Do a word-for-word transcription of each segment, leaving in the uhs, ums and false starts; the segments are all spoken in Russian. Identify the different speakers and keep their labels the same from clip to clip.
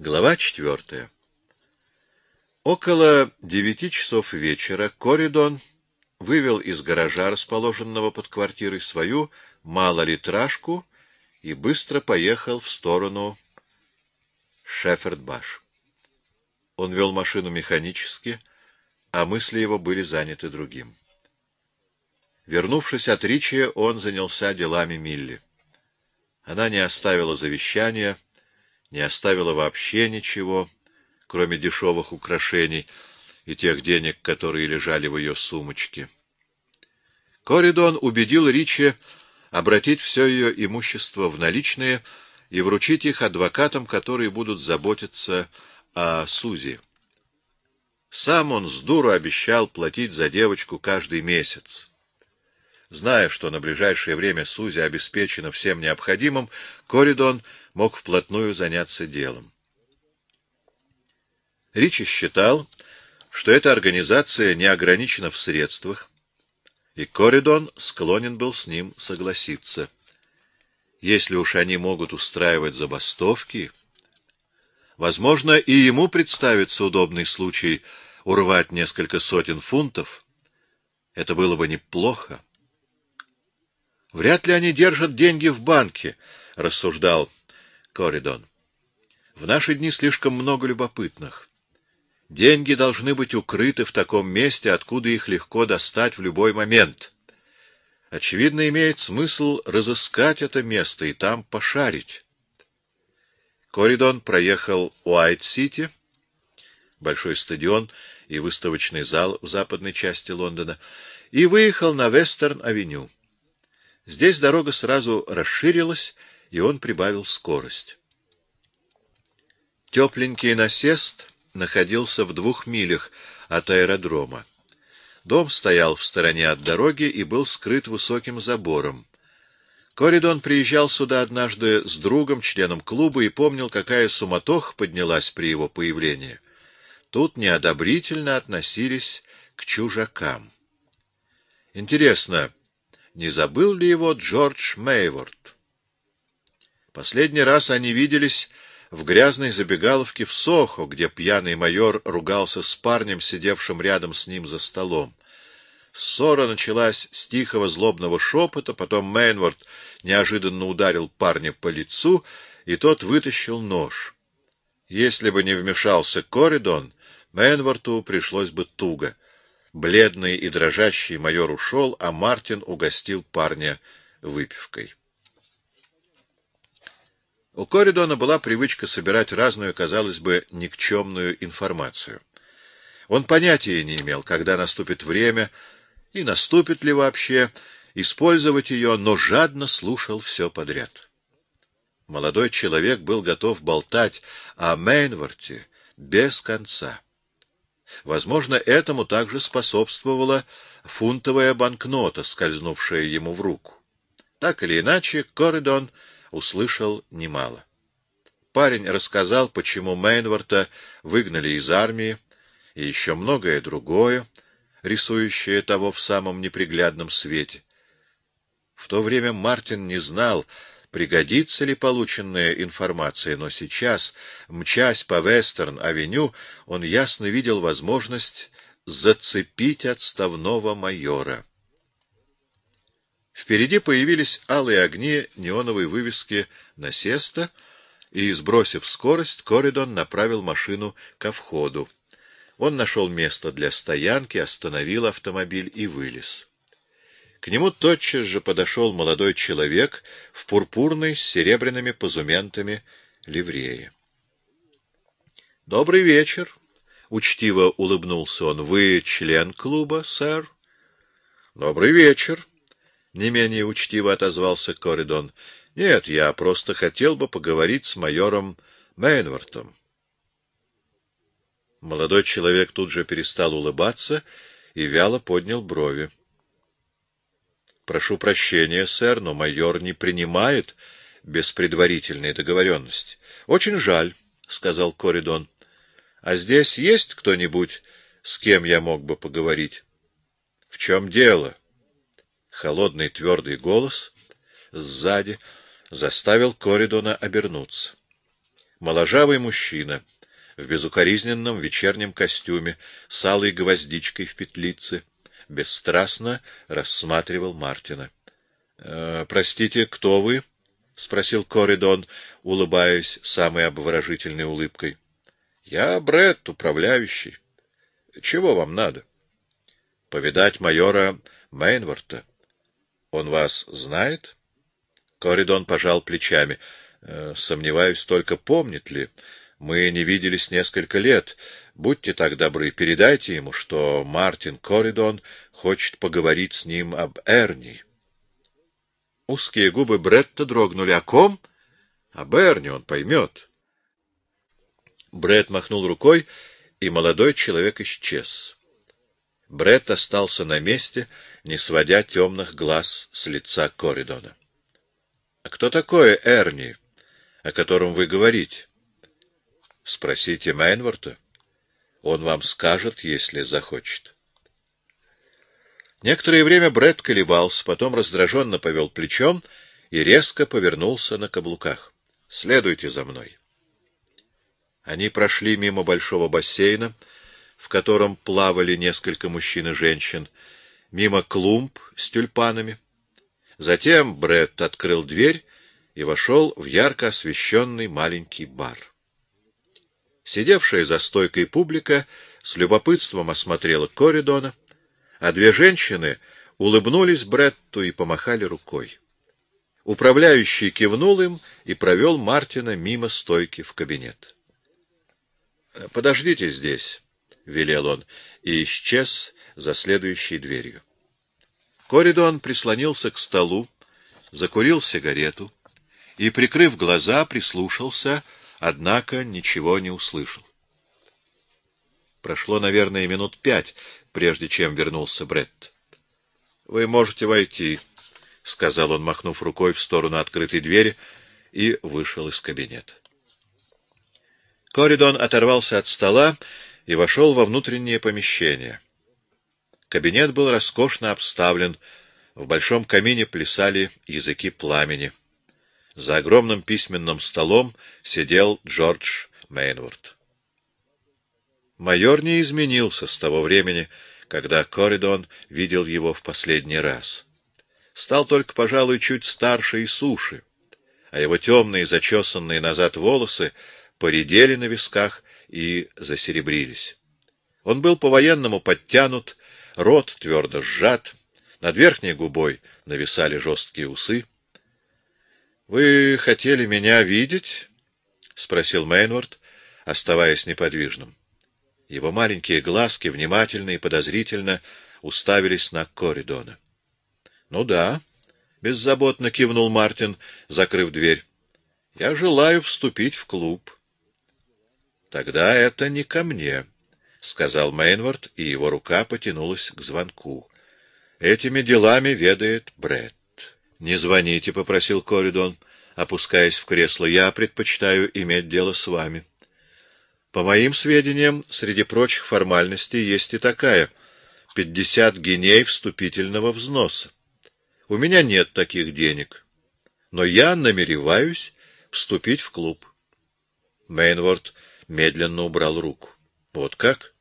Speaker 1: Глава четвертая. Около девяти часов вечера Коридон вывел из гаража, расположенного под квартирой, свою малолитражку и быстро поехал в сторону Шеферд-Баш. Он вел машину механически, а мысли его были заняты другим. Вернувшись от Ричи, он занялся делами Милли. Она не оставила завещания, не оставила вообще ничего, кроме дешевых украшений и тех денег, которые лежали в ее сумочке. Коридон убедил Ричи обратить все ее имущество в наличные и вручить их адвокатам, которые будут заботиться о Сузи. Сам он с дуру обещал платить за девочку каждый месяц. Зная, что на ближайшее время Сузи обеспечена всем необходимым, Коридон мог вплотную заняться делом. Ричи считал, что эта организация не ограничена в средствах, и Коридон склонен был с ним согласиться. Если уж они могут устраивать забастовки, возможно, и ему представится удобный случай урвать несколько сотен фунтов. Это было бы неплохо. Вряд ли они держат деньги в банке, — рассуждал Коридон. В наши дни слишком много любопытных. Деньги должны быть укрыты в таком месте, откуда их легко достать в любой момент. Очевидно, имеет смысл разыскать это место и там пошарить. Коридон проехал Уайт-Сити, большой стадион и выставочный зал в западной части Лондона, и выехал на Вестерн-авеню. Здесь дорога сразу расширилась, и он прибавил скорость. Тепленький насест находился в двух милях от аэродрома. Дом стоял в стороне от дороги и был скрыт высоким забором. Коридон приезжал сюда однажды с другом, членом клуба, и помнил, какая суматоха поднялась при его появлении. Тут неодобрительно относились к чужакам. Интересно, не забыл ли его Джордж Мейворд? Последний раз они виделись в грязной забегаловке в Сохо, где пьяный майор ругался с парнем, сидевшим рядом с ним за столом. Ссора началась с тихого злобного шепота, потом Мейворд неожиданно ударил парня по лицу, и тот вытащил нож. Если бы не вмешался Коридон, Мейворду пришлось бы туго. Бледный и дрожащий майор ушел, а Мартин угостил парня выпивкой. У Коридона была привычка собирать разную, казалось бы, никчемную информацию. Он понятия не имел, когда наступит время, и наступит ли вообще, использовать ее, но жадно слушал все подряд. Молодой человек был готов болтать о Мейнворте без конца. Возможно, этому также способствовала фунтовая банкнота, скользнувшая ему в руку. Так или иначе, Коридон услышал немало. Парень рассказал, почему Мейнворта выгнали из армии, и еще многое другое, рисующее того в самом неприглядном свете. В то время Мартин не знал, пригодится ли полученная информация, но сейчас, мчась по Вестерн-авеню, он ясно видел возможность зацепить отставного майора. Впереди появились алые огни неоновой вывески насеста, и, сбросив скорость, Коридон направил машину ко входу. Он нашел место для стоянки, остановил автомобиль и вылез. К нему тотчас же подошел молодой человек в пурпурной с серебряными позументами ливрее. — Добрый вечер! — учтиво улыбнулся он. — Вы член клуба, сэр? — Добрый вечер! — не менее учтиво отозвался Коридон. — Нет, я просто хотел бы поговорить с майором Мейнвортом. Молодой человек тут же перестал улыбаться и вяло поднял брови. — Прошу прощения, сэр, но майор не принимает без предварительной договоренности. — Очень жаль, — сказал Коридон. — А здесь есть кто-нибудь, с кем я мог бы поговорить? — В чем дело? Холодный твердый голос сзади заставил Коридона обернуться. Моложавый мужчина в безукоризненном вечернем костюме с алой гвоздичкой в петлице бесстрастно рассматривал Мартина. «Э, — Простите, кто вы? — спросил Коридон, улыбаясь самой обворожительной улыбкой. — Я Бретт, управляющий. Чего вам надо? — Повидать майора Мейнворта. Он вас знает? Коридон пожал плечами. — Сомневаюсь, только помнит ли. Мы не виделись несколько лет. Будьте так добры, передайте ему, что Мартин Коридон хочет поговорить с ним об Эрни. Узкие губы Бретта дрогнули. — О ком? — Об Эрни, он поймет. Бретт махнул рукой, и молодой человек исчез. Бретт остался на месте, не сводя темных глаз с лица Коридона. — А кто такой Эрни, о котором вы говорите? — Спросите Мейнворта. Он вам скажет, если захочет. Некоторое время Бретт колебался, потом раздраженно повел плечом и резко повернулся на каблуках. — Следуйте за мной. Они прошли мимо большого бассейна, в котором плавали несколько мужчин и женщин, мимо клумб с тюльпанами. Затем Бретт открыл дверь и вошел в ярко освещенный маленький бар. Сидевшая за стойкой публика с любопытством осмотрела Коридона, а две женщины улыбнулись Бретту и помахали рукой. Управляющий кивнул им и провел Мартина мимо стойки в кабинет. — Подождите здесь, — велел он, и исчез за следующей дверью. Коридон прислонился к столу, закурил сигарету и, прикрыв глаза, прислушался, однако ничего не услышал. Прошло, наверное, минут пять, прежде чем вернулся Бретт. — Вы можете войти, — сказал он, махнув рукой в сторону открытой двери, и вышел из кабинета. Коридон оторвался от стола и вошел во внутреннее помещение. Кабинет был роскошно обставлен, в большом камине плясали языки пламени. За огромным письменным столом сидел Джордж Мейнворт. Майор не изменился с того времени, когда Коридон видел его в последний раз. Стал только, пожалуй, чуть старше и суше, а его темные, зачесанные назад волосы поредели на висках и засеребрились. Он был по-военному подтянут, рот твердо сжат, над верхней губой нависали жесткие усы. — Вы хотели меня видеть? — спросил Мейнворт, оставаясь неподвижным. Его маленькие глазки внимательно и подозрительно уставились на Коридона. — Ну да, — беззаботно кивнул Мартин, закрыв дверь. — Я желаю вступить в клуб. — Тогда это не ко мне, — сказал Мейнворт, и его рука потянулась к звонку. — Этими делами ведает Бретт. — Не звоните, — попросил Коридон, опускаясь в кресло. — Я предпочитаю иметь дело с вами. По моим сведениям, среди прочих формальностей есть и такая — пятьдесят гиней вступительного взноса. У меня нет таких денег, но я намереваюсь вступить в клуб. Мейнворт медленно убрал руку. — Вот как?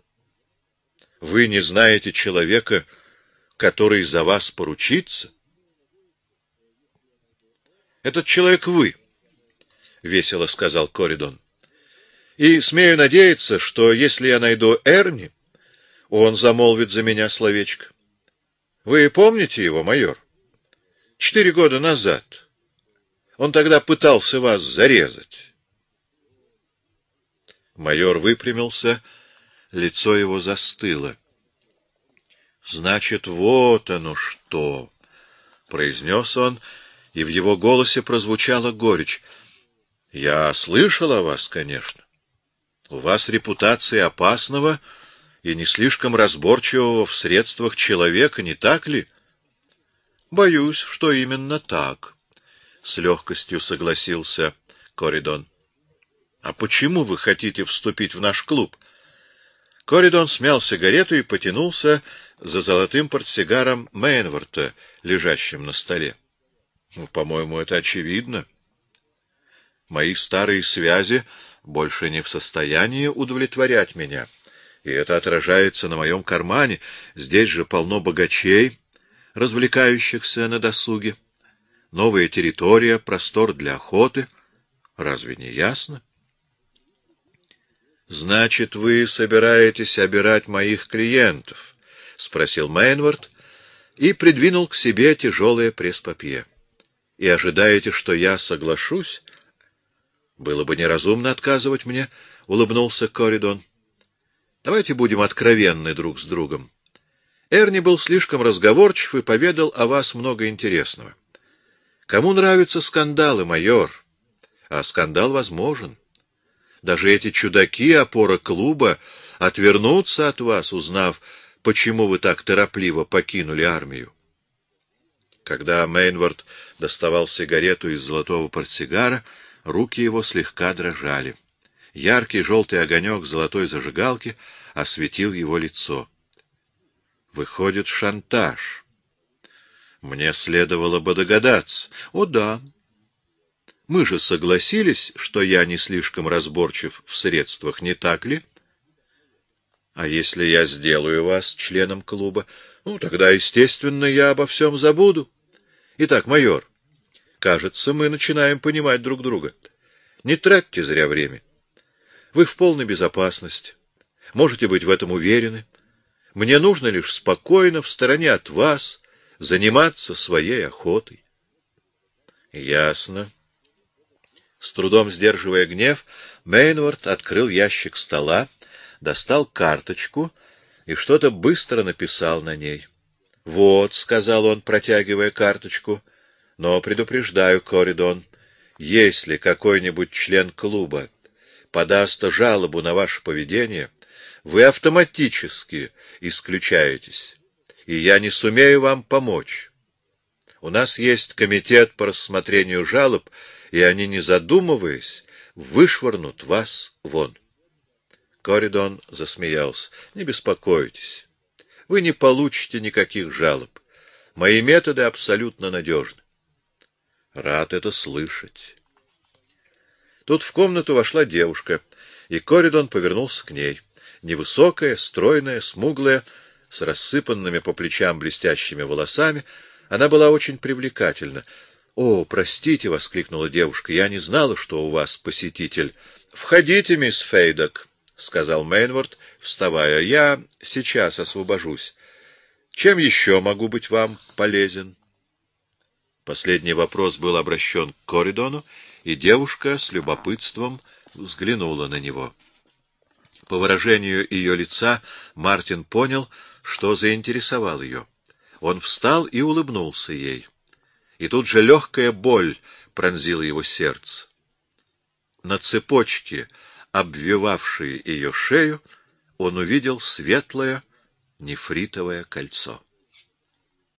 Speaker 1: Вы не знаете человека, который за вас поручится? — Этот человек вы, — весело сказал Коридон. — И смею надеяться, что если я найду Эрни, он замолвит за меня словечко. Вы помните его, майор? Четыре года назад. Он тогда пытался вас зарезать. Майор выпрямился, лицо его застыло. — Значит, вот оно что! — произнес он, и в его голосе прозвучала горечь. — Я слышал о вас, конечно. У вас репутация опасного и не слишком разборчивого в средствах человека, не так ли? — Боюсь, что именно так, — с легкостью согласился Коридон. — А почему вы хотите вступить в наш клуб? Коридон смял сигарету и потянулся за золотым портсигаром Мейнворта, лежащим на столе. — Ну, по-моему, это очевидно. Мои старые связи больше не в состоянии удовлетворять меня, и это отражается на моем кармане. Здесь же полно богачей, развлекающихся на досуге. Новая территория, простор для охоты. Разве не ясно? — Значит, вы собираетесь обирать моих клиентов? — спросил Мейнвард и придвинул к себе тяжелое пресс-папье. — И ожидаете, что я соглашусь? — Было бы неразумно отказывать мне, — улыбнулся Коридон. — Давайте будем откровенны друг с другом. Эрни был слишком разговорчив и поведал о вас много интересного. Кому нравятся скандалы, майор? А скандал возможен. Даже эти чудаки, опора клуба, отвернутся от вас, узнав, почему вы так торопливо покинули армию. Когда Мейнвард доставал сигарету из золотого портсигара, руки его слегка дрожали. Яркий желтый огонек золотой зажигалки осветил его лицо. Выходит, шантаж. Мне следовало бы догадаться. О, да. Мы же согласились, что я не слишком разборчив в средствах, не так ли? А если я сделаю вас членом клуба? Ну, тогда, естественно, я обо всем забуду. Итак, майор, кажется, мы начинаем понимать друг друга. Не тратьте зря время. Вы в полной безопасности. Можете быть в этом уверены. Мне нужно лишь спокойно, в стороне от вас, заниматься своей охотой. Ясно. С трудом сдерживая гнев, Мейнвард открыл ящик стола, достал карточку и что-то быстро написал на ней. — Вот, — сказал он, протягивая карточку, — но предупреждаю, Коридон, если какой-нибудь член клуба подаст жалобу на ваше поведение, вы автоматически исключаетесь, и я не сумею вам помочь. У нас есть комитет по рассмотрению жалоб, и они, не задумываясь, вышвырнут вас вон. Коридон засмеялся. — Не беспокойтесь. Вы не получите никаких жалоб. Мои методы абсолютно надежны. — Рад это слышать. Тут в комнату вошла девушка, и Коридон повернулся к ней. Невысокая, стройная, смуглая, с рассыпанными по плечам блестящими волосами, она была очень привлекательна. — О, простите, — воскликнула девушка, — я не знала, что у вас посетитель. — Входите, мисс Фейдок, — сказал Мейнвард, вставая. — Я сейчас освобожусь. Чем еще могу быть вам полезен? Последний вопрос был обращен к Коридону, и девушка с любопытством взглянула на него. По выражению ее лица Мартин понял, что заинтересовал ее. Он встал и улыбнулся ей. И тут же легкая боль пронзила его сердце. На цепочке, обвивавшей ее шею, он увидел светлое нефритовое кольцо.